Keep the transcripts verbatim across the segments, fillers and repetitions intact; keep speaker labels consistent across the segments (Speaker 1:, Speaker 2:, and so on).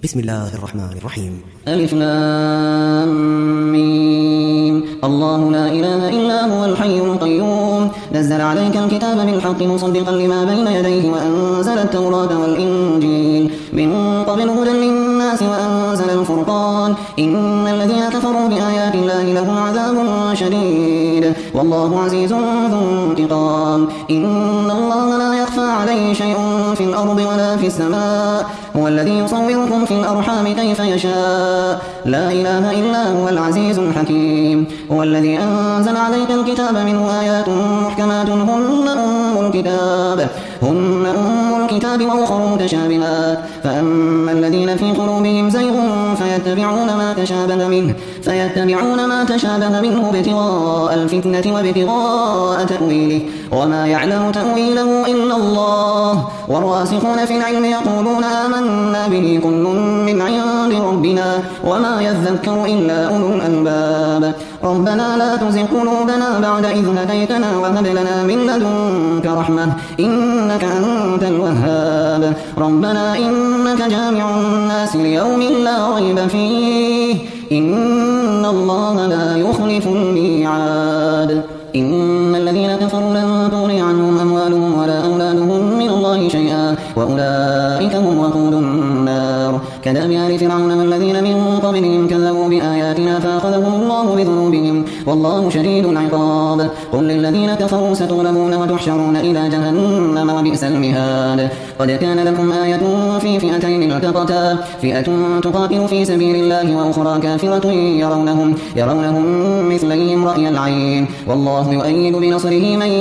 Speaker 1: بسم الله الرحمن الرحيم.
Speaker 2: ألف لام ميم. الله لا إله إلا هو الحي القيوم نزل عليك الكتاب بالحق مصدقا لما بين يديه وأنزل التوراة والإنجيل من قبل هدى للناس وأنزل الفرقان إن الذين كفروا بآيات الله لهم عذاب شديد والله عزيز ذو انتقام. إن الله لا يخفى عليه شيء في الأرض ولا في السماء هو الذي يصوركم في الأرحام كيف يشاء لا إله إلا هو العزيز الحكيم. هو الذي أنزل عليك الكتاب منه آيات محكمات هن أم الكتاب هن أم الكتاب وأخر متشابهات فأما الذين في قلوبهم زيغ فيتبعون ما تشابه منه فيتبعون ما تشابه منه ابتغاء الفتنة وابتغاء تأويله وما يعلم تأويله إلا الله والراسخون في العلم يقولون آمنا به كل من عند ربنا وما يذكر إلا أولو الألباب. ربنا لا تزغ قلوبنا بعد إذ هديتنا وهب لنا من لدنك رحمة إنك أنت الوهاب. ربنا إنك جامع الناس ليوم لا ريب فيه إن الله لا يخلف الميعاد. إن الذين كفروا لن تغني عنهم أموالهم ولا أولادهم من الله شيئا وأولئك هم وقود النار. كدأب آل فرعون والذين من قبلهم كذبوا بآياتنا فأخذهم الله بذنوبهم والله شديد العقاب. قل للذين كفروا ستغلبون وتحشرون إلى جهنم وبئس المهاد. قد كان لكم آية في فئتين التقتا فئة تقاتل في سبيل الله وأخرى كافرة يرونهم يرونهم مثليهم رأي العين والله يؤيد بنصره من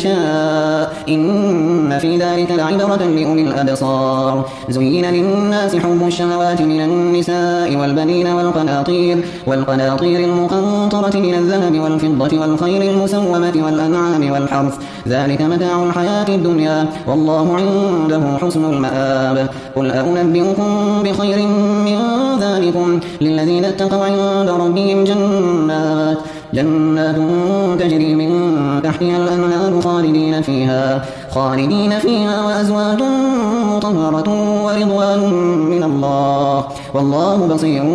Speaker 2: يشاء إن في ذلك لعبرة لأولي الأبصار. زين للناس حب الشهوات من النساء والبنين والقناطير والقناطير المقنطرة من الذهب والفضة والخيل المسومة والأنعام والحرث ذلك متاع الحياة الدنيا والله عنده حسن المآب. قل أنبئكم بخير من ذلكم للذين اتقوا عند ربهم جنات جنات تجري من تحتها الأنهار خالدين فيها خالدين فيها وأزواج مطهرة ورضوان من الله والله بصير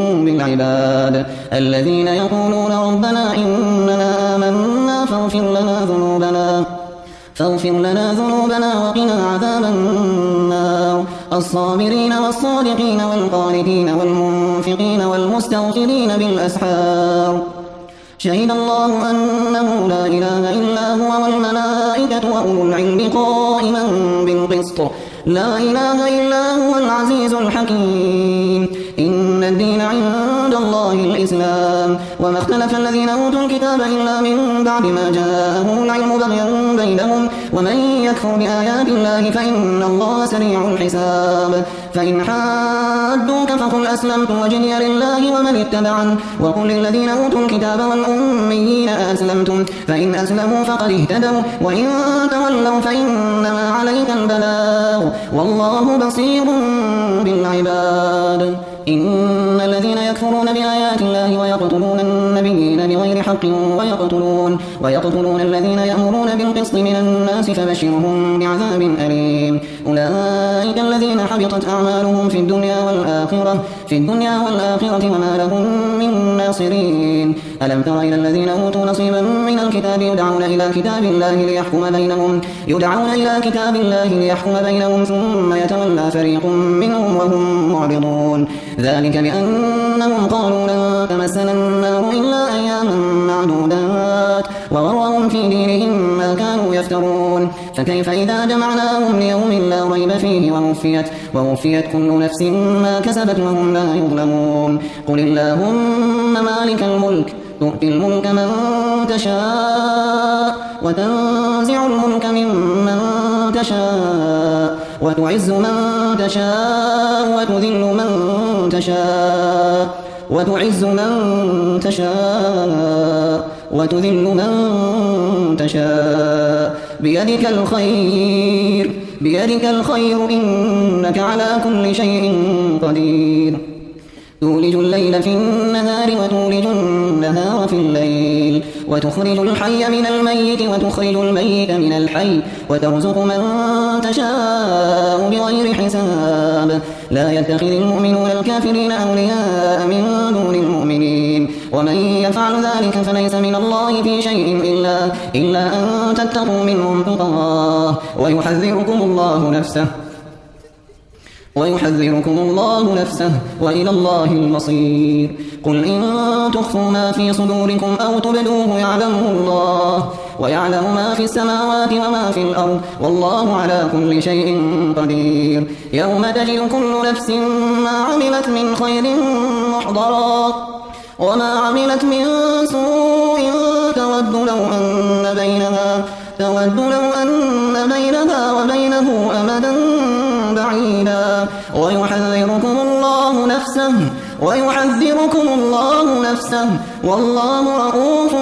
Speaker 2: بالعباد. الذين يقولون ربنا إننا آمنا فاغفر لنا ذنوبنا فاغفر لنا ذنوبنا وقنا عذاب النار. الصابرين والصادقين والقانتين والمنفقين والمستغفرين بالأسحار. شهد الله أنه لا إله إلا هو والملائكة وأولو العلم قائما بالقسط لا إله إلا هو العزيز الحكيم. إن الدين عند الله الإسلام وما اختلف الذين أوتوا الكتاب إلا من بعد ما جاءهم العلم بغيا بينهم ومن يكفر بآيات الله فإن الله سريع الحساب. فإن حادوك فقل أسلمت وجهي لله ومن اتبعن وقل للذين أوتوا الكتاب والأميين أسلمتم فإن أسلموا فقد اهتدوا وإن تولوا فإنما عليك البلاغ والله بصير بالعباد. إن الذين يكفرون بآيات الله ويقتلون النبيين بغير حق ويقتلون ويقتلون الذين يأمرون بالقسط من الناس فبشرهم بعذاب أليم. أولئك الذين حبطت أعمالهم في الدنيا والآخرة في الدنيا والآخرة وما لهم من ناصرين. ألم تر إلى الذين أوتوا نصيبا من الكتاب يدعون إلى كتاب الله ليحكم بينهم يدعون إلى كتاب الله ليحكم بينهم ثم يتولى فريق منهم وهم معرضون. ذلك بأنهم قالوا لن تمسنا النار إلا أياما معدودات وغرهم في دينهم ما كانوا يفترون. فكيف إذا جمعناهم ليوم لا ريب فيه ووفيت ووفيت كل نفس ما كسبت وهم لا يظلمون. قل اللهم مالك الملك تؤتي الملك من تشاء وتنزع الملك ممن تشاء وتعز من تشاء وتذل من تشاء وتعز من تشاء وتذل من تشاء بيدك الخير بيدك الخير إنك على كل شيء قدير. تولج الليل في النهار وتولج النهار في الليل وتخرج الحي من الميت وتخرج الميت من الحي وترزق من تشاء بغير حساب. لا يتخذ المؤمنون الكافرين أولياء من دون المؤمنين ومن يفعل ذلك فليس من الله في شيء إلا, إلا أن تتقوا منهم تقاه ويحذركم الله نفسه ويحذركم الله نفسه وإلى الله المصير. قل إن تخفوا ما في صدوركم أو تبدوه يعلمه الله ويعلم ما في السماوات وما في الأرض والله على كل شيء قدير. يوم تجد كل نفس ما عملت من خير محضرا وما عملت من سوء تود لو أن بينها تود لو أن بينها وبينه أمدا بعيدا ويحذركم الله نفسه ويحذركم الله نفسه والله رؤوف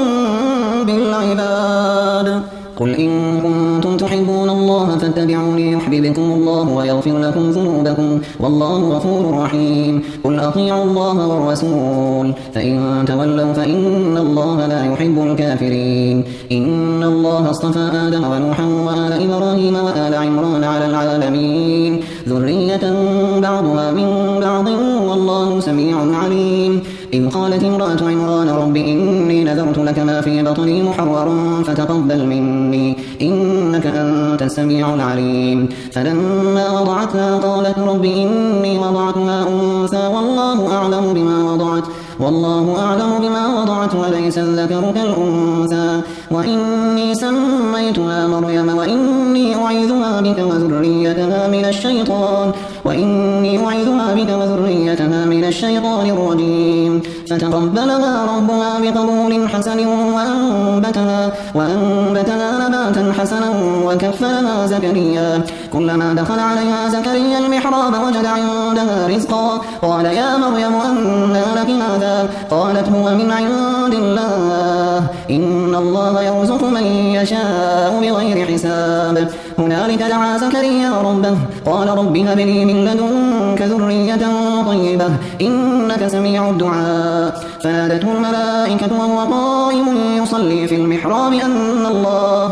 Speaker 2: بالعباد. قل إن كنتم تحبون الله فاتبعوني يحببكم الله ويغفر لكم ذنوبكم والله غفور رحيم. قل أطيعوا الله والرسول فإن تولوا فإن الله لا يحب الكافرين. إن الله اصطفى آدم ونوحا وآل إبراهيم وآل عمران على العالمين ذرية بعضها من بعض والله سميع عليم. إذ قالت امرأة عمران رب إني نذرت لك ما في بطني محررا فتقبل مني إنك أنت السميع العليم. فلما وضعتها قالت رب إني وضعتها أنثى والله أعلم بما وضعت والله أعلم بما وضعت وليس الذكر كالأنثى وإني سميتها مريم وإني أعيذها بك وذريتها من الشيطان وإني أعيذها بك وذريتها من الشيطان الرجيم. فتقبلها ربها بقبول حسن وأنبتها, وأنبتها نباتا حسنا وكفلها زكريا. كلما دخل عليها زكريا المحراب وجد عندها رزقا قال يا مريم أنى لك هذا قالت هو من عند الله إن الله يرزق من يشاء بغير حساب. هنالك دعا زكريا ربه قال رب هب لي من لدنك ذرية طيبة إنك سميع الدعاء. فنادته الملائكة وهو قائم يصلي في المحراب أن الله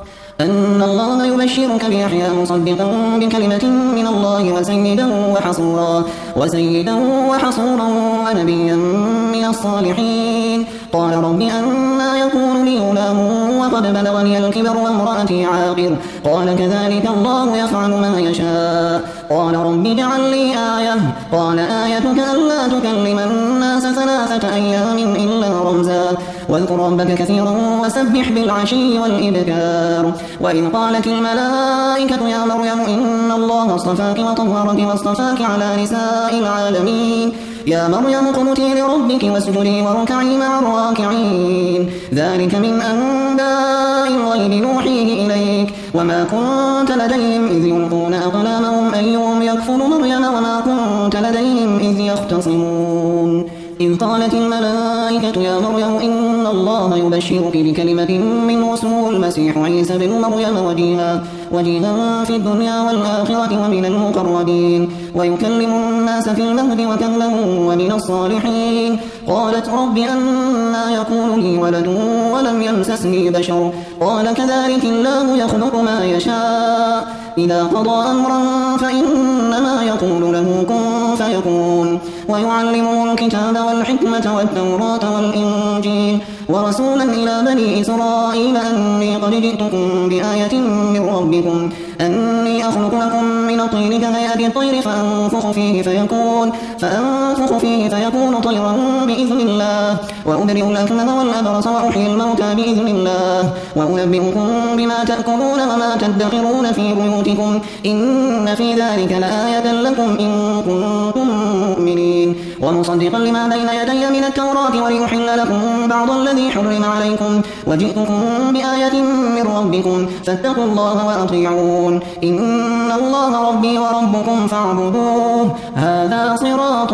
Speaker 2: أن الله يبشرك بيحيى مصدقا بكلمة من الله وسيدا وحصورا وسيدا وحصورا ونبيا من الصالحين. قال رب أنى يكون لي غلام وقد بلغني الكبر وامرأتي عاقر قال كذلك الله يفعل ما يشاء. قال رب اجعل لي آية قال آيتك ألا تكلم الناس ثلاثة أيام إلا رمزا واذكر ربك كثيرا وسبح بالعشي والإبكار. وإذ قالت الملائكة يا مريم إن الله اصطفاك وطهرك واصطفاك على نساء العالمين يا مريم اقنتي لربك واسجدي واركعي مع الراكعين. ذلك من أنباء الغيب نوحيه إليك وما كنت لديهم إذ يلقون أقلامهم أيهم يكفل مريم وما كنت لديهم إذ يختصمون. إذ قالت الملائكة يا مريم إن الله يبشرك بكلمة منه اسمه المسيح عيسى بن مريم وجيها وجيها في الدنيا والآخرة ومن المقربين ويكلم الناس في المهد وكهلا ومن الصالحين. قالت رب أنى يكون لي ولد ولم يمسسني بشر قال كذلك الله يخلق ما يشاء إذا قضى أمرا فإنما يقول له كن فيكون. ويعلمه الكتاب والحكمة والتوراة والإنجيل ورسولا إلى بني إسرائيل أني قد جئتكم بآية من ربكم أني أخلق لكم من الطين كهيئة الطير فأنفخ فيه فيكون فأنفخ فيه فيكون طيرا بإذن الله وأبرئ الأكمه والأبرص وأحيي الموتى بإذن الله وأنبئكم بما تأكلون وما تدخرون في بيوتكم إن في ذلك لآية لكم إن كنتم مؤمنين. ومصدقا لما بين يدي من التوراة وليحل لكم بعض الذي حرم عليكم وجئتكم بآية من ربكم فاتقوا الله وأطيعون إن الله ربي وربكم فاعبدوه هذا صراط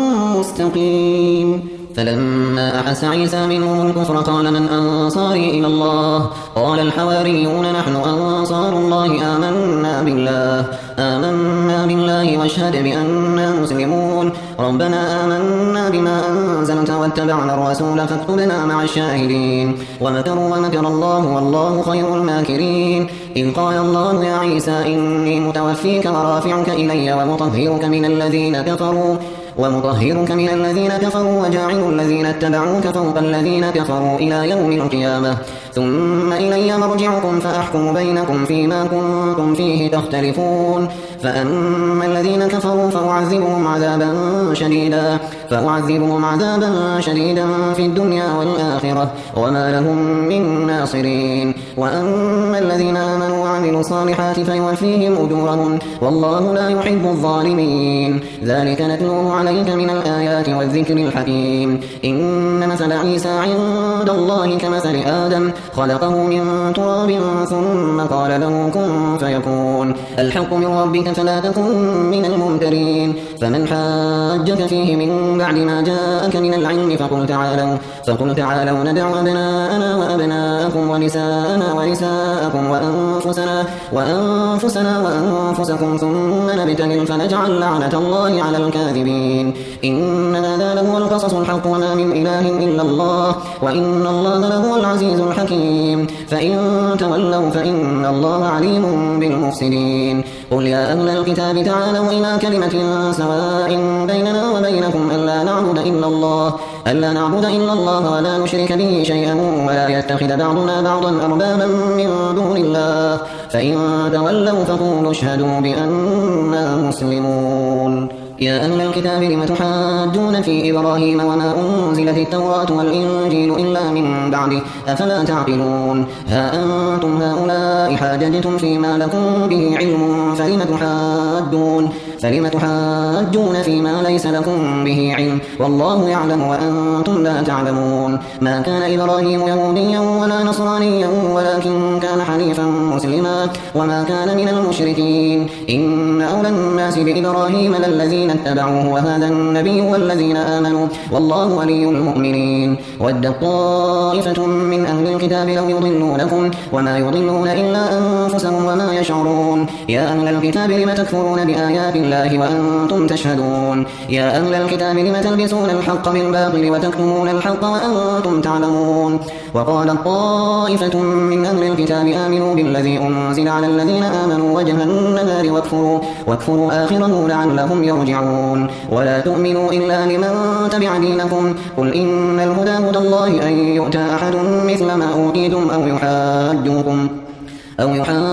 Speaker 2: مستقيم. فلما أحس عيسى منهم الكفر قال من أنصاري إلى الله قال الحواريون نحن أنصار الله آمنا بالله آمنا بالله واشهد بأننا مسلمون ربنا آمنا بما أنزلت واتبعنا الرسول فاكتبنا مع الشاهدين ومكروا ومكر الله والله خير الماكرين إذ قال الله يا عيسى إني متوفيك ورافعك إلي ومطهرك من الذين كفروا ومطهرك من الذين كفروا وجاعل الذين اتبعوك فوق الذين كفروا إلى يوم القيامة ثم إلي مرجعكم فأحكم بينكم فيما كنتم فيه تختلفون فأما الذين كفروا فأعذبهم عذابا شديدا فأعذبهم عذابا شديدا في الدنيا والآخرة وما لهم من ناصرين وأما الذين آمنوا وعملوا الصالحات فيوفيهم أجورهم والله لا يحب الظالمين ذلك نتلوه عليك من الآيات والذكر الحكيم إن مثل عيسى عند الله كمثل آدم خلقه من تراب ثم قال له كن فيكون الحق من ربك فلا تكن من الممترين فمن حاجك فيه من بعد ما جاءك من العلم فقل تعالوا فقل تعالوا ندع أبناءنا وأبناءكم ونساءنا ونساءكم وأنفسنا وأنفسنا وأنفسكم ثم نبتهل فنجعل لعنة الله على الكاذبين إن هذا لهو القصص الحق وما من إله إلا الله وإن الله لهو العزيز الحكيم فإن تولوا فإن الله عليم بالمفسدين قل يا أهل الكتاب تعالوا إلى كلمة سواء بيننا وبينكم ألا نعبد إلا الله ألا نعبد إلا الله ولا نشرك به شيئا ولا يتخذ بعضنا بعضا أربابا من دون الله فإن تولوا فقولوا اشهدوا بأننا مسلمون يا أهل الكتاب لم تحاجون في إبراهيم وما أنزلت التوراة والإنجيل إلا من بعده أفلا تعقلون ها أنتم هؤلاء حاججتم فيما لكم به علم فلم تحاجون فلم تحاجون فيما ليس لكم به علم والله يعلم وأنتم لا تعلمون ما كان إبراهيم يهوديا ولا نصرانيا ولكن كان حنيفا مسلما وما كان من المشركين إن أولى الناس بإبراهيم للذين اتبعوه وهذا النبي والذين آمنوا والله ولي المؤمنين ودت طائفة من أهل الكتاب لو يضلونكم وما يضلون إلا أنفسهم وما يشعرون يا أهل الكتاب لم تكفرون بآيات الله وأنتم تشهدون يا أهل الكتاب لم تلبسون الحق بالباطل وتكتمون الحق وأنتم تعلمون وقال طائفة من أهل الكتاب آمنوا بالذي أنزل على الذين آمنوا وجه النهار واكفروا, واكفروا آخره لعلهم يرجعون ولا تؤمنوا إلا لمن تبع دينكم قل إن الهدى هدى الله أن يؤتى أحد مثل ما أوتيتم أو يحاجوكم أو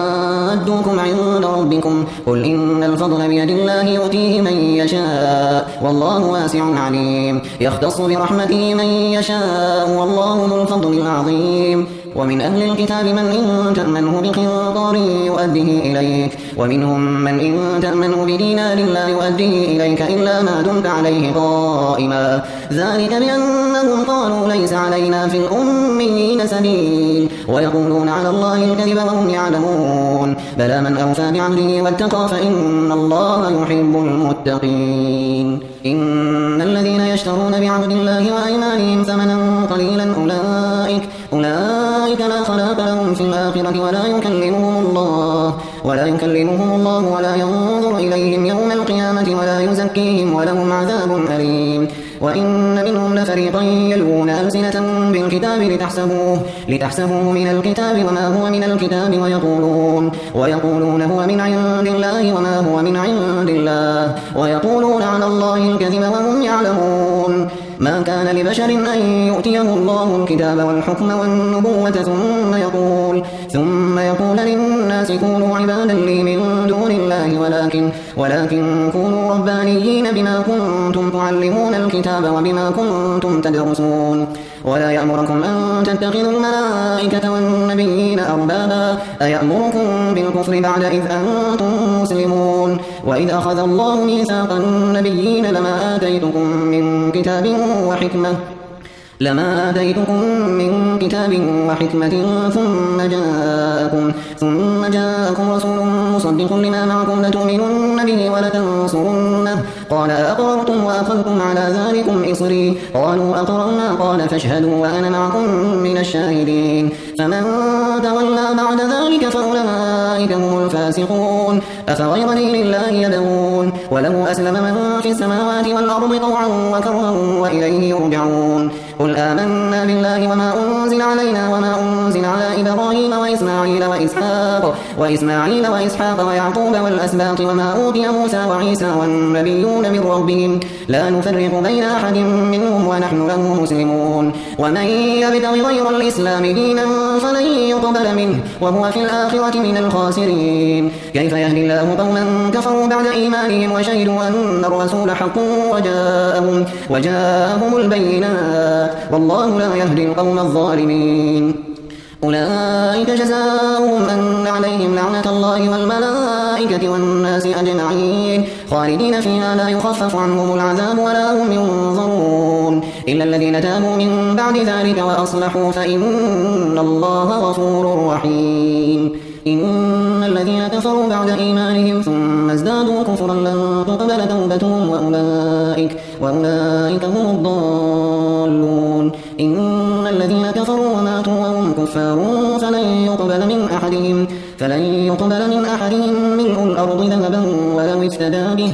Speaker 2: يحاجوكم عند ربكم قل إن الفضل بيد الله يؤتيه من يشاء والله واسع عليم يختص برحمته من يشاء والله ذو الفضل العظيم ومن أهل الكتاب من إن تأمنه بقنطار يؤديه إليك ومنهم من إن تأمنه بدينار لا يؤديه إليك إلا ما دمت عليه قائما ذلك بأنهم قالوا ليس علينا في الأميين سبيل ويقولون على الله الكذب وهم يعلمون بلى من أوفى بعهده واتقى فإن الله يحب المتقين إن الذين يشترون بعهد الله وأيمانهم ثمنا قليلا أولئك أولئك لا خلاق لهم في الآخرة ولا يكلمهم الله ولا يكلمهم الله ولا ينظر إليهم يوم القيامة ولا يزكيهم ولهم عذاب أليم وإن منهم لفريقا يلوون ألسنة بالكتاب لتحسبوه, لتحسبوه من الكتاب وما هو من الكتاب ويقولون, ويقولون هو من عند الله وما هو من عند الله ويقولون على الله الكذب وهم يعلمون ما كان لبشر أن يؤتيه الله الكتاب والحكم والنبوة ثم يقول, ثم يقول للناس كونوا عبادا لي من دون الله ولكن, ولكن كونوا ربانيين بما كنتم تعلمون الكتاب وبما كنتم تدرسون ولا يأمركم أن تتخذوا الملائكة والنبيين أربابا أيأمركم بالكفر بعد إذ أنتم مسلمون وإذ أخذ الله ميثاق النبيين لما آتيتكم من كتاب وحكمة لما آتيتكم من كتاب وحكمة ثم جاءكم, ثم جاءكم رسول مصدق لما معكم لتؤمنن به ولتنصرنه قال أقررتم وأخذتم على ذلكم إصري قالوا أقررنا قال فاشهدوا وأنا معكم من الشاهدين فمن تولى بعد ذلك فأولئك هم الفاسقون أفغير دين الله يبغون وله أسلم من في السماوات والأرض طوعا وكرها وإليه يرجعون قل آمنا بالله وما أنزل علينا وما أنزل على إبراهيم وإسماعيل وإسحاق وإسماعيل وإسحاق ويعقوب والأسباط وما أوتي موسى وعيسى والنبيون من ربهم لا نفرق بين أحد منهم ونحن له مسلمون ومن يبتغ غير الإسلام دينا فلن يقبل منه وهو في الآخرة من الخاسرين كيف يهدي الله قوما كفروا بعد إيمانهم وشهدوا أن الرسول حق وجاءهم, وجاءهم البينات والله لا يهدي القوم الظالمين أولئك جزاؤهم أن عليهم لعنة الله والملائكة والناس أجمعين خالدين فيها لا يخفف عنهم العذاب ولا هم ينظرون إلا الذين تابوا من بعد ذلك وأصلحوا فإن الله غفور رحيم إن الذين كفروا بعد إيمانهم ثم ازدادوا كفرا لن تقبل توبتهم وأولئك, وأولئك هم الضالون إن الذين كفروا وماتوا وهم كفار فلن يقبل من أحدهم فلن يقبل من أحدهم ملء الأرض ذهبا ولو افتدى به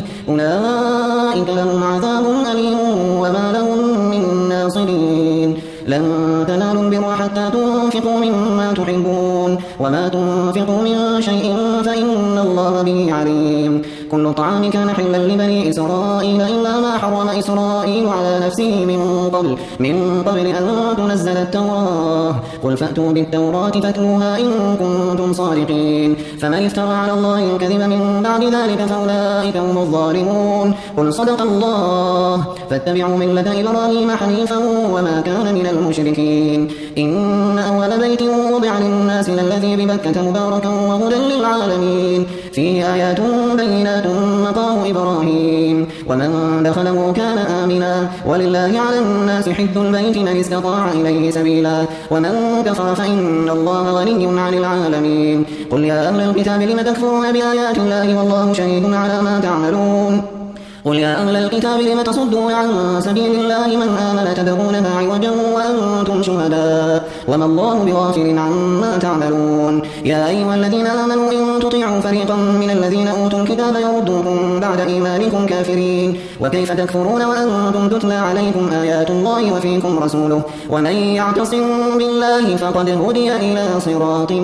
Speaker 2: أولئك لهم عذاب أليم وما لهم من ناصرين لن تنالوا البر حتى تنفقوا مما تحبون وما تنفقوا من شيء فإن الله به عليم كل طعام كان حلا لبني إسرائيل إلا ما حرم إسرائيل على نفسه من قبل من قبل أن تنزل التوراة قل فأتوا بالتوراة فاتلوها إن كنتم صادقين فمن افترى على الله الكذب من بعد ذلك فأولئك هم الظالمون قل صدق الله فاتبعوا ملة إبراهيم حنيفا وما كان من المشركين إن أول بيت وضع للناس للذي ببكة مباركا وهدى للعالمين فيه آيات بينات مقام إبراهيم ومن دخله كان آمنا ولله على الناس حج البيت من استطاع إليه سبيلا ومن كفر فإن الله غني عن العالمين قل يا أهل الكتاب لم تكفرون بآيات الله والله شهيد على ما تعملون قل يا أهل الكتاب لم تصدوا عن سبيل الله من آمن تبغونها عوجا وأنتم شهداء وما الله بغافل عما تعملون يا أيها الذين آمنوا إن تطيعوا فريقا من الذين أوتوا الكتاب يردوكم بعد إيمانكم كافرين وكيف تكفرون وأنتم تتلى عليكم آيات الله وفيكم رسوله ومن يعتصم بالله فقد هدي إلى صراط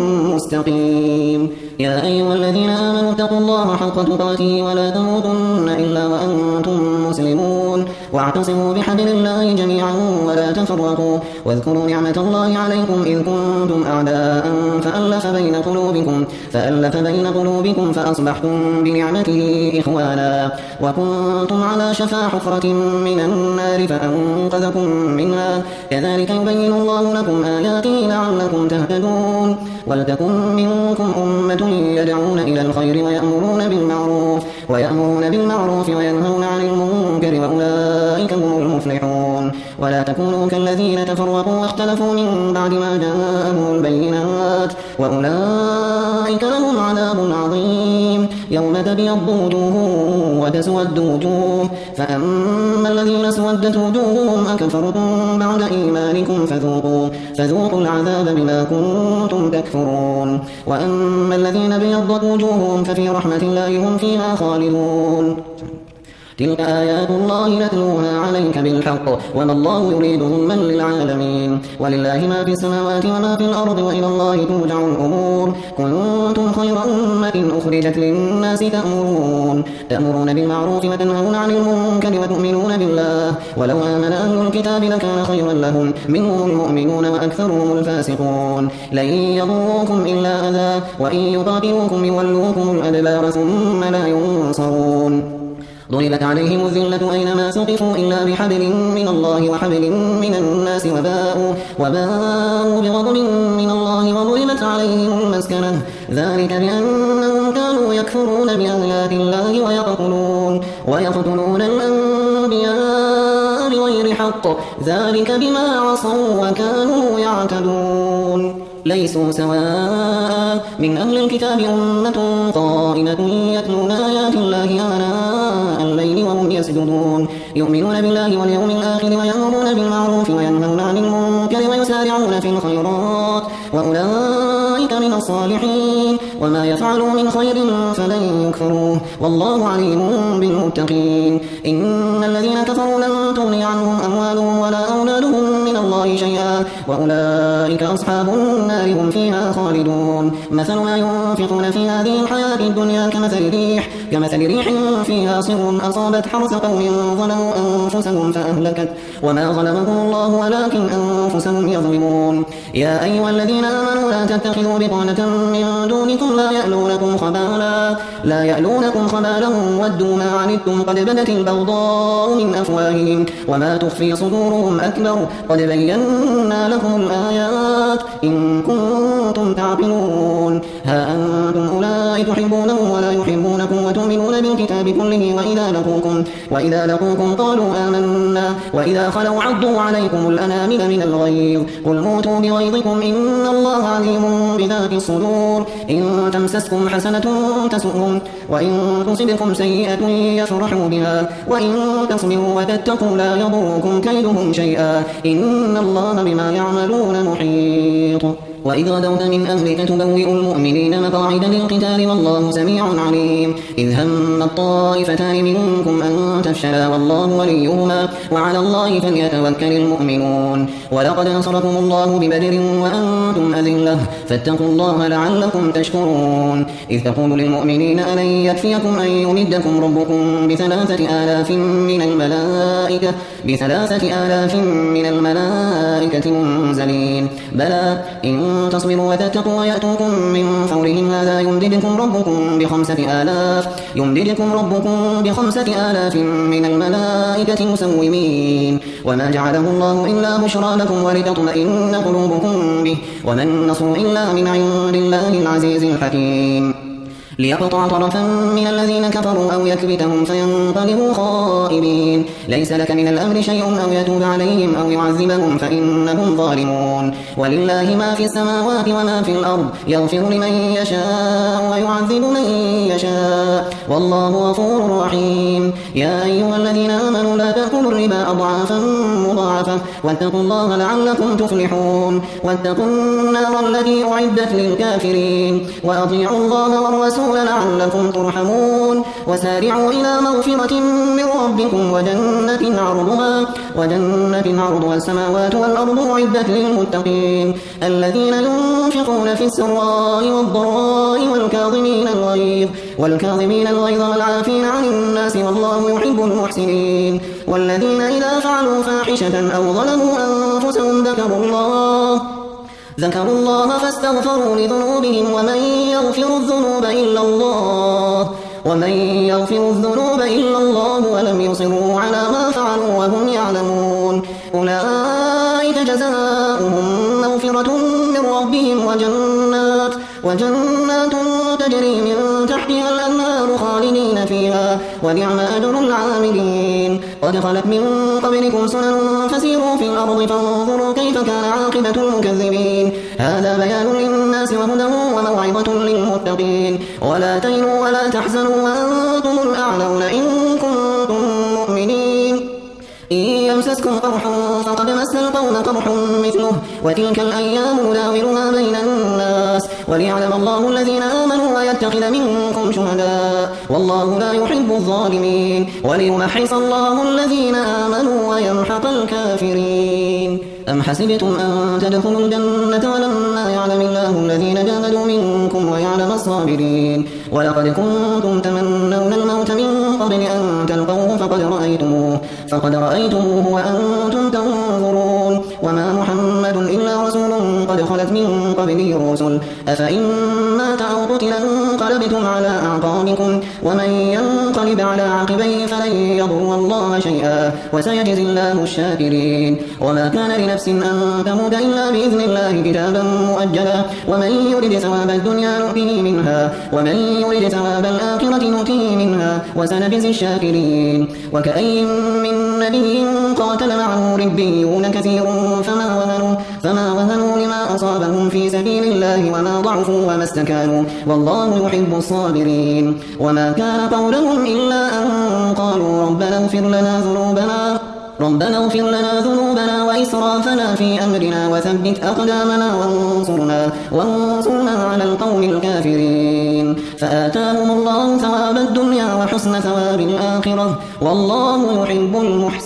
Speaker 2: مستقيم يا أيها الذين آمنوا اتقوا الله حق تقاته ولا تموتن إلا وأنتم مسلمون واعتصموا بحبل الله جميعا ولا تفرقوا واذكروا نعمة الله عليكم إذ كنتم أعداء فألف بين قلوبكم فألف بين قلوبكم فأصبحتم بنعمته إخوانا وكنتم على شفا حفرة من النار فأنقذكم منها كذلك يبين الله لكم آياته لعلكم تهتدون ولتكن منكم أمة يدعون إلى الخير ويأمرون بالمعروف ويأمرون بالمعروف وينهون عن المنكر وأولئك هم المفلحون ولا تكونوا كالذين تفرقوا واختلفوا من بعد ما جاءهم البينات وأولئك لهم عذاب عظيم يوم تبيض وجوه وتسود وجوه فأما الذين اسودت وجوههم أكفرتم بعد إيمانكم فذوقوا, فذوقوا العذاب بما كنتم تكفرون وأما الذين ابيضت وجوههم ففي رحمة الله هم فيها خالدون تلك آيات الله نتلوها عليك بالحق وما الله يريد ظلما للعالمين ولله ما في السماوات وما في الأرض وإلى الله ترجع الأمور كنتم خير أمة أخرجت للناس تأمرون تأمرون بالمعروف وتنهون عن المنكر وتؤمنون بالله ولو آمن أهل الكتاب لكان خيرا لهم منهم المؤمنون وأكثرهم الفاسقون لن يضروكم إلا أذى وإن يقاتلوكم يولوكم الأدبار ثم لا ينصرون ضربت عليهم الذلة أينما ثقفوا إلا بحبل من الله وحبل من الناس وباءوا, وباءوا بغضب من الله وضربت عليهم المسكنة ذلك بأنهم كانوا يكفرون بآيات الله ويقتلون, ويقتلون الأنبياء بغير حق ذلك بما عصوا وكانوا يعتدون ليسوا سواء من أهل الكتاب أمة قائمة يتلون آيات الله آناء الليل وهم يسجدون يؤمنون بالله واليوم الآخر ويأمرون بالمعروف وينهون عن المنكر ويسارعون في الخيرات وأولئك من الصالحين وما يفعلوا من خير فلن يكفروه والله عليم بالمتقين إن الذين كفروا لن تغني عنهم أموالهم ولا أولادهم من الله شيئا وأولئك أصحاب النار هم فيها خالدون مثل ما ينفقون في هذه الحياة الدنيا كمثل ريح كمثل ريح فيها صر أصابت حرث قوم ظلموا أنفسهم فأهلكت وما ظلمهم الله ولكن أنفسهم يظلمون يا أيها الذين آمنوا لا تتخذوا بطانة من دونكم لا يألونكم خبالا لا يألونكم خبالا ودوا ما عنتم قد بدت البغضاء من أفواههم وما تخفي صدورهم أكبر قد بينا لكم الآيات إن كنتم تعقلون ها أنتم أولئك تحبونهم ولا يحبونكم وتؤمنون بالكتاب كله وإذا لقوكم وإذا لقوكم قالوا آمنا وإذا خلوا عضوا عليكم الأنامل من الغيظ قل موتوا بغيظكم إن الله عليم بذات الصدور إن تمسسكم حسنة تسؤهم وإن تصبكم سيئة يفرحوا بها وإن تصبروا وتتقوا لا يضركم كيدهم شيئا إن الله بما يعملون محيط وإذ غدوت من أهلك تبوئ المؤمنين مقاعد للقتال والله سميع عليم إذ هم الطائفتان منكم أن تفشلا والله وليهما وعلى الله فليتوكل المؤمنون ولقد نصركم الله ببدر وأنتم أذلة فاتقوا الله لعلكم تشكرون إذ تقول للمؤمنين ألن يكفيكم أن يمدكم ربكم بثلاثة آلاف من الملائكة بثلاثة آلاف من الملائكة منزلين بلى إن تصبروا وتتقوا ويأتوكم من فورهم هذا يمددكم ربكم بخمسة آلاف يمددكم ربكم بخمسة آلاف من الملائكة مسومين وما جعله الله إلا بشرى لكم ولتطمئن قلوبكم به وما النصر إلا من عند الله العزيز الحكيم ليقطع طرفا من الذين كفروا أو يكبتهم فينقلبوا خائبين ليس لك من الأمر شيء أو يتوب عليهم أو يعذبهم فإنهم ظالمون ولله ما في السماوات وما في الأرض يغفر لمن يشاء ويعذب من يشاء والله غفور رحيم يا أيها الذين آمنوا لا تأكلوا الربا أضعافا مضاعفة واتقوا الله لعلكم تفلحون واتقوا النار التي أعدت للكافرين وأطيعوا الله والرسول لعلكم ترحمون وسارعوا إلى مغفرة من ربكم وجنة عرضها وجنة عرضها السماوات والأرض أعدت للمتقين الذين ينفقون في السراء والضراء والكاظمين الغيظ والكاظمين الغيظ والعافين عن الناس والله يحب المحسنين والذين إذا فعلوا فاحشة أو ظلموا أنفسهم ذكروا الله ذكروا الله فاستغفروا لذنوبهم ومن يغفر الذنوب إلا الله ومن يغفر الذنوب إلا الله ولم يصروا على ما فعلوا وهم يعلمون أولئك جزاؤهم مغفرة من ربهم وجنات وجنات تجري من تحتها الأنهار خالدين فيها ونعم أجر العاملين قد خلت من قبلكم سنن فسيروا في الأرض فانظروا كيف كان عاقبة المكذبين هذا بيان للناس وهدى وموعظة للمتقين ولا تهنوا ولا تحزنوا وأنتم الأعلون إن كنتم مؤمنين إن يمسسكم قرح فقد مس القوم قرح مثله وتلك الأيام نداولها بين الناس وليعلم الله الذين آمنوا ويتخذ منكم شهداء والله لا يحب الظالمين وليمحص الله الذين آمنوا ويمحق الكافرين أم حسبتم أن تدخلوا الجنة ولما يعلم الله الذين جاهدوا منكم ويعلم الصابرين ولقد كنتم تمنون الموت من قبل أن تلقوه فقد رأيتموه فقد رأيتموه وأنتم تنظرون وما محمد إلا رسول قد خلت من قبله الرسل أفإن مات أو قتل انقلبتم على أعقابكم ومن ينقلب على عقبيه فلن يضر الله شيئا وسيجزي الله الشاكرين وما كان لنفس أن تموت إلا بإذن الله كتابا مؤجلا ومن يرد ثواب الدنيا نؤته منها ومن يرد ثواب الآخرة نؤته منها وسنجزي الشاكرين وكأي من نبي قاتل معه ربيون كثير فما وهنوا, فما وهنوا لما أصابهم في سبيل الله وما ضعفوا وما استكانوا والله يحب الصابرين وما كان قولهم إلا أن قالوا ربنا اغفر لنا ذنوبنا ربنا اغفر لنا ذنوبنا وإسرافنا في أمرنا وثبت أقدامنا وانصرنا, وانصرنا على القوم الكافرين فآتاهم الله ثواب الدنيا وحسن ثواب الآخرة والله يحب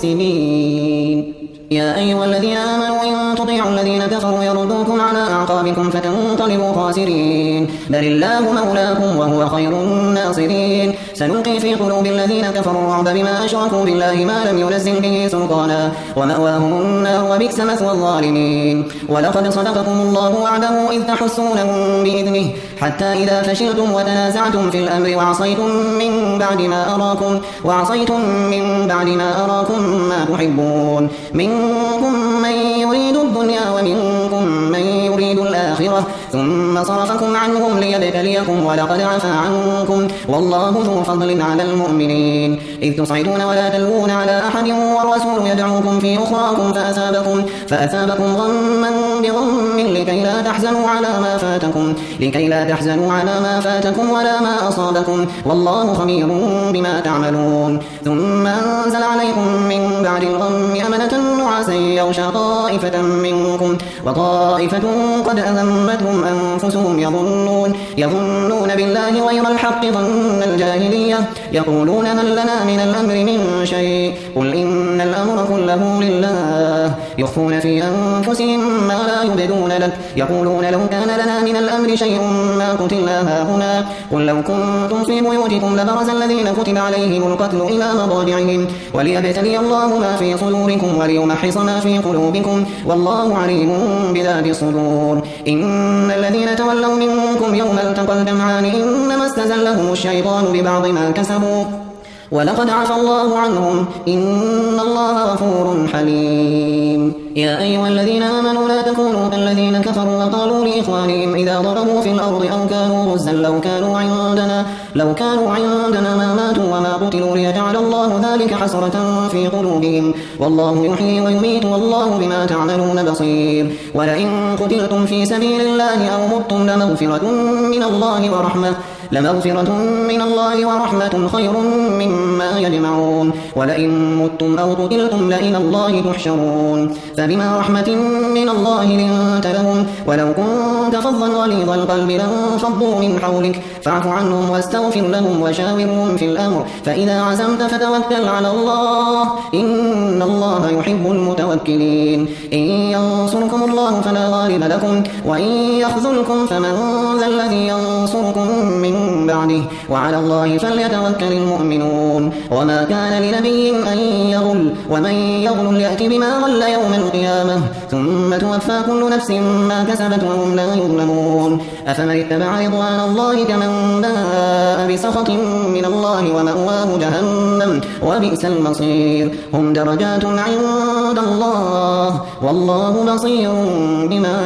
Speaker 2: المحسنين يا أيها الذين آمنوا إن تطيعوا الذين كفروا يردوكم على أعقابكم فتنقلبوا خاسرين بل الله مولاكم وهو خير الناصرين سنلقي في قلوب الذين كفروا الرعب بما أشركوا بالله ما لم ينزل به سلطانا ومأواهم النار وبئس مثوى الظالمين ولقد صدقكم الله وعده إذ تحسونهم بإذنه حتى إذا فشلتم وتنازعتم في الأمر وعصيتم من بعد ما أراكم وعصيتم من بعد ما أراكم ما تحبون منكم من يريد الدنيا ومنكم من يريد الآخرة ثم صرفكم عنهم ليبتليكم ولقد عفا عنكم والله ذو فضل على المؤمنين إذ تصعدون ولا تلوون على أحد والرسول يدعوكم في أخراكم فأثابكم, فأثابكم غما بغم لكي لا تحزنوا على ما فاتكم لكي لا تحزنوا على ما فاتكم ولا ما أصابكم والله خبير بما تعملون ثم أنزل عليكم من بعد الغم أمنة نعاسا يغشى طائفة منكم وطائفة قد أهمتهم أنفسهم يظنون, يظنون بالله غير الحق ظن الجاهلية يقولون هل لنا من الأمر من شيء قل إن الأمر كله لله يخفون في أنفسهم ما لا يبدون لك يقولون لو كان لنا من الأمر شيء ما قتلنا هاهنا قل لو كنتم في بيوتكم لبرز الذين كتب عليهم القتل إلى مضاجعهم وليبتلي الله ما في صدوركم وليمحص ما في قلوبكم والله عليم بذات الصدور إن الذين تولوا منكم يوم التقى الجمعان إنما استزلهم الشيطان ببعض ما كسبوا ولقد عفى الله عنهم إن الله غفور حليم يا أيها الذين آمنوا لا تكونوا كالذين كفروا وقالوا لإخوانهم إذا ضربوا في الأرض أو كانوا غزا لو كانوا عندنا لو كانوا عندنا ما ماتوا وما قتلوا ليجعل الله ذلك حسرة في قلوبهم والله يحيي ويميت والله بما تعملون بصير ولئن قتلتم في سبيل الله أو متم لمغفرة من الله ورحمة لمغفرة من الله ورحمة خير مما يجمعون ولئن متم أو قتلتم لإلى الله تحشرون فبما رحمة من الله لنت لهم ولو كنت فظا غليظ القلب لانفضوا من حولك فاعف عنهم واستغفر لهم وشاورهم في الأمر فإذا عزمت فتوكل على الله إن الله يحب المتوكلين إن ينصركم الله فلا غالب لكم وإن يخذلكم فمن ذا الذي ينصركم من بعده وعلى الله فليتوكل المؤمنون وما كان لنبي أن يغل ومن يغل يأتي بما غل يوم القيامة ثم توفى كل نفس ما كسبت وهم لا يظلمون أفمن اتبع رضوان الله كمن باء بسخط من الله ومأواه جهنم وبئس المصير هم درجات عند الله والله بصير بما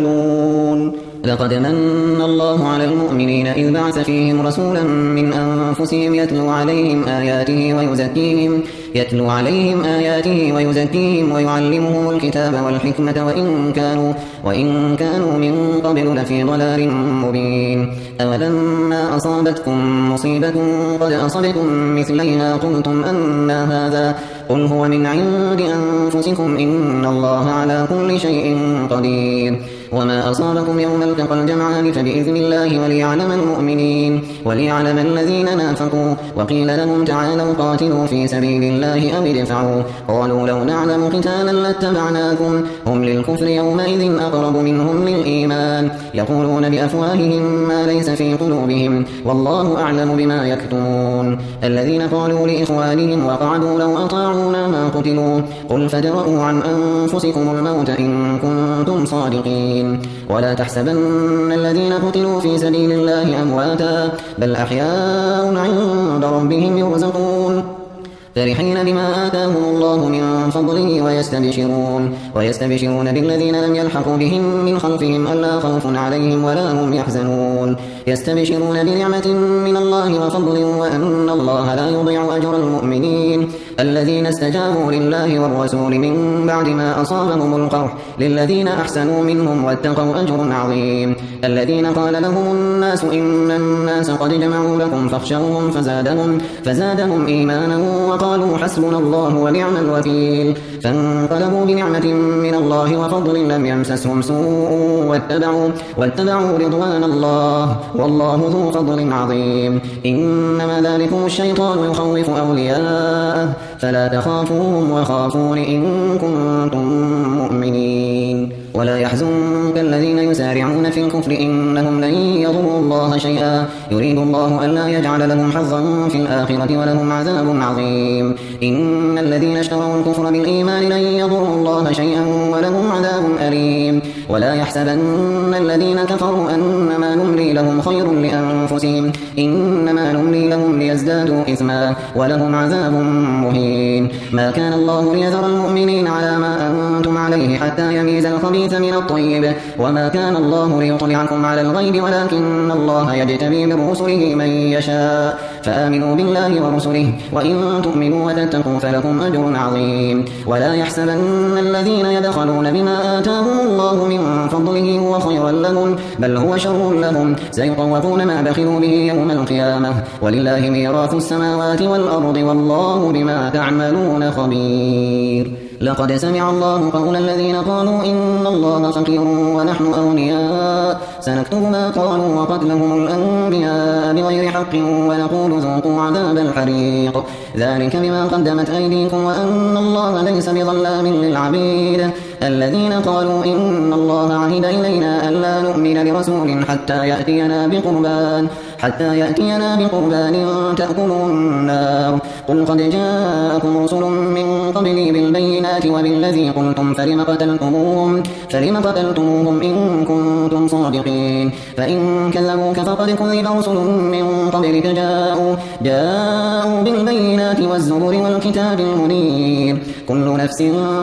Speaker 2: يعملون لقد من الله على المؤمنين إذ بعث فيهم رسولا من أنفسهم يتلو عليهم آياته ويزكيهم يتلو عليهم آياته ويزكيهم ويعلمهم الكتاب والحكمة وإن كانوا وإن كانوا من قبل لفي ضلال مبين أولما أصابتكم مصيبة قد أصبتم مثليها قلتم أنى هذا قل هو من عند أنفسكم إن الله على كل شيء قدير وما أصابكم يوم التقى الجمعان فبإذن الله وليعلم المؤمنين وليعلم الذين نافقوا وقيل لهم تعالوا قاتلوا في سبيل الله أو ادفعوا قالوا لو نعلم قتالا لاتبعناكم هم للكفر يومئذ أقرب منهم للإيمان يقولون بأفواههم ما ليس في قلوبهم والله أعلم بما يكتمون الذين قالوا لإخوانهم وقعدوا لو أطاعونا ما قتلوا قل فادرءوا عن أنفسكم الموت إن كنتم صادقين ولا تحسبن الذين قتلوا في سبيل الله أمواتا بل أحياء عند ربهم يرزقون فرحين بما آتاهم الله من فضله ويستبشرون ويستبشرون بالذين لم يلحقوا بهم من خلفهم ألا خوف عليهم ولا هم يحزنون يستبشرون بنعمة من الله وفضل وأن الله لا يضيع أجر المؤمنين الذين استجابوا لله والرسول من بعد ما أصابهم القرح للذين أحسنوا منهم واتقوا أجر عظيم. الذين قال لهم الناس إن الناس قد جمعوا لكم فاخشوهم فزادهم, فزادهم إيمانا وقالوا حسبنا الله ونعم الوكيل. فانقلبوا بنعمة من الله وفضل لم يمسسهم سوء واتبعوا, واتبعوا رضوان الله والله ذو فضل عظيم. إنما ذلكم الشيطان يخوف أولياءه فلا تخافوهم وخافون إن كنتم مؤمنين. ولا يحزنك الذين يسارعون في الكفر إنهم لن يضروا الله شيئا يريد الله ألا يجعل لهم حظا في الآخرة ولهم عذاب عظيم. إن الذين اشتروا الكفر بالإيمان لن يضروا الله شيئا ولهم عذاب أليم. ولا يحسبن الذين كفروا أنما نملي لهم خير لأنفسهم إنما نملي لهم ليزدادوا إثما ولهم عذاب مهين. ما كان الله ليذر المؤمنين على ما أنتم عليه حتى يميز الخبيث من الطيب وما كان الله ليطلعكم على الغيب ولكن الله يجتبي من رسله من يشاء فآمنوا بالله ورسله وإن تؤمنوا وتتقوا فلكم أجر عظيم. ولا يحسبن الذين يبخلون بما آتاهم الله من فضله هو خيرا لهم بل هو شر لهم سيطوقون ما بخلوا به يوم القيامة ولله ميراث السماوات والأرض والله بما تعملون خبير. لقد سمع الله قول الذين قالوا إن الله فقير ونحن أغنياء سنكتب ما قالوا وقتلهم الأنبياء بغير حق ونقول ذوقوا عذاب الحريق ذلك بما قدمت أيديكم وأن الله ليس بظلام للعبيد. الذين قالوا إن الله عهد إلينا ألا نؤمن لرسول حتى يأتينا بقربان حتى يأتينا بقربان تأكله النار قل قد جاءكم رسل من قبلي بالبينات وبالذي قلتم فلم قتلتموهم فلم قتلتموهم إن كنتم صادقين. فإن كذبوك فقد كذب رسل من قبلك جاءوا, جاءوا بالبينات والزبر والكتاب المنير كل نفس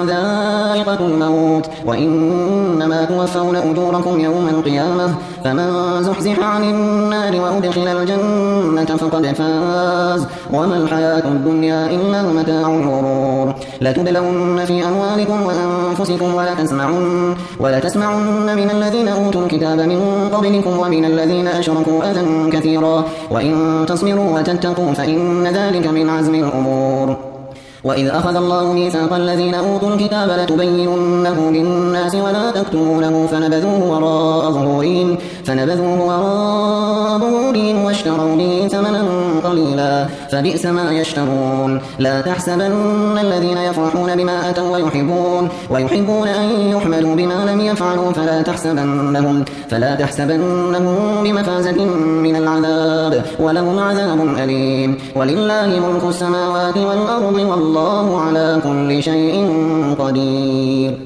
Speaker 2: ذائقة الموت وإنما توفون أجوركم يوم القيامة فمن زحزح عن النار وأدخل الجنة فقد فاز وما الحياة الدنيا إلا متاع الغرور. لتبلون في أموالكم وأنفسكم ولتسمعن, ولتسمعن من الذين أوتوا الكتاب من قبلكم ومن الذين أشركوا أذى كثيرا وإن تصبروا وتتقوا فإن ذلك من عزم الأمور. وإذ أخذ الله ميثاق الذين أوتوا الكتاب لتبيننه للناس ولا تكتمونه فنبذوه وراء ظهورهم فنبذوه وراء ظهورهم واشتروا به ثمنا قليلا فبئس ما يشترون. لا تحسبن الذين يفرحون بما أتوا ويحبون ويحبون أن يحمدوا بما لم يفعلوا فلا تحسبنهم فلا تحسبنهم بمفازة من العذاب ولهم عذاب أليم. ولله ملك السماوات والأرض والله الله على كل شيء قدير.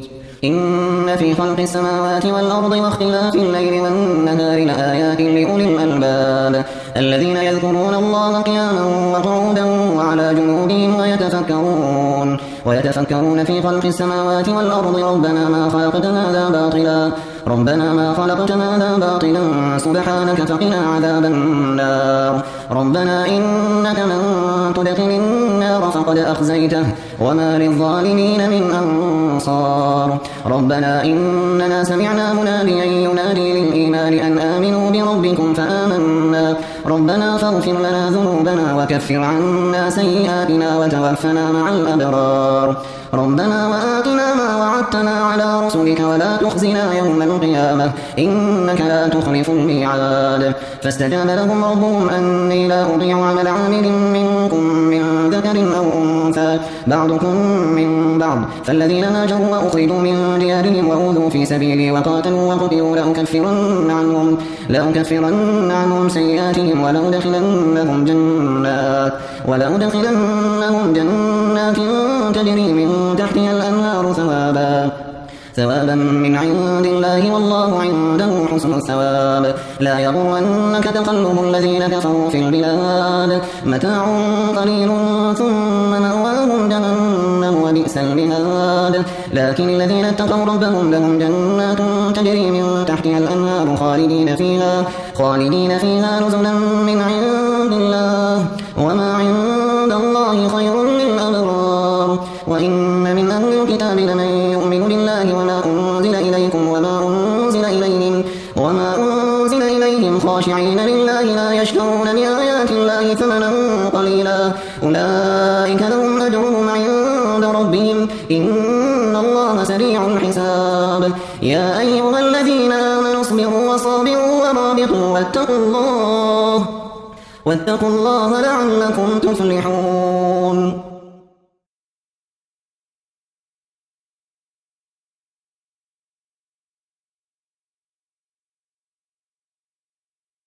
Speaker 2: إن في خلق السماوات والأرض واختلاف الليل والنهار لآيات لأولي الألباب الذين يذكرون الله قياما وقعودا وعلى جنوبهم ويتفكرون ويتفكرون في خلق السماوات والأرض ربنا ما خلقت هذا باطلا ربنا ما خلقت هذا باطلا سبحانك فقنا عذاب النار ربنا إنك من تدخل النار فقد أخزيته وما للظالمين من أنصار ربنا إننا سمعنا مناديا ينادي للإيمان أن آمنوا بربكم فآمنا ربنا فاغفر لنا ذنوبنا وكفر عنا سيئاتنا وتوفنا مع الأبرار ربنا وآتنا ما وعدتنا على رسلك ولا تخزنا يوم القيامة إنك لا تخلف الميعاد فاستجاب لهم ربهم أني لا أضيع عمل عامل منكم من ذكر أو أنثى بعضكم من بعض فالذين هاجروا وأخرجوا من ديارهم وأوذوا في سبيلي وقاتلوا وقتلوا لأكفرن عنهم, لأكفرن عنهم سيئاتهم ولأدخلنهم جنات, ولأدخلنهم جنات تجري من تحتها الأنهار ثوابا ثوابا من عند الله والله عنده حسن الثواب لا يغرنك تقلب الذين كفروا في البلاد متاع قليل ثم مأواهم جهنم وبئس المهاد لكن الذين اتقوا ربهم لهم جنات تجري من تحتها الأنهار خالدين فيها خالدين فيها نزلا من عند الله وما عند الله خير للأبرار وإن من أهل الكتاب لمن يؤمن بالله وما أنزل إليكم وما أنزل إليهم وما أنزل إليهم خاشعين لله لا يشترون بآيات الله ثمنا قليلا أولئك لهم أجرهم عند ربهم إن الله سريع الحساب يا أيها الذين آمنوا اصبروا وصابروا ورابطوا واتقوا الله واتقوا الله لعلكم تفلحون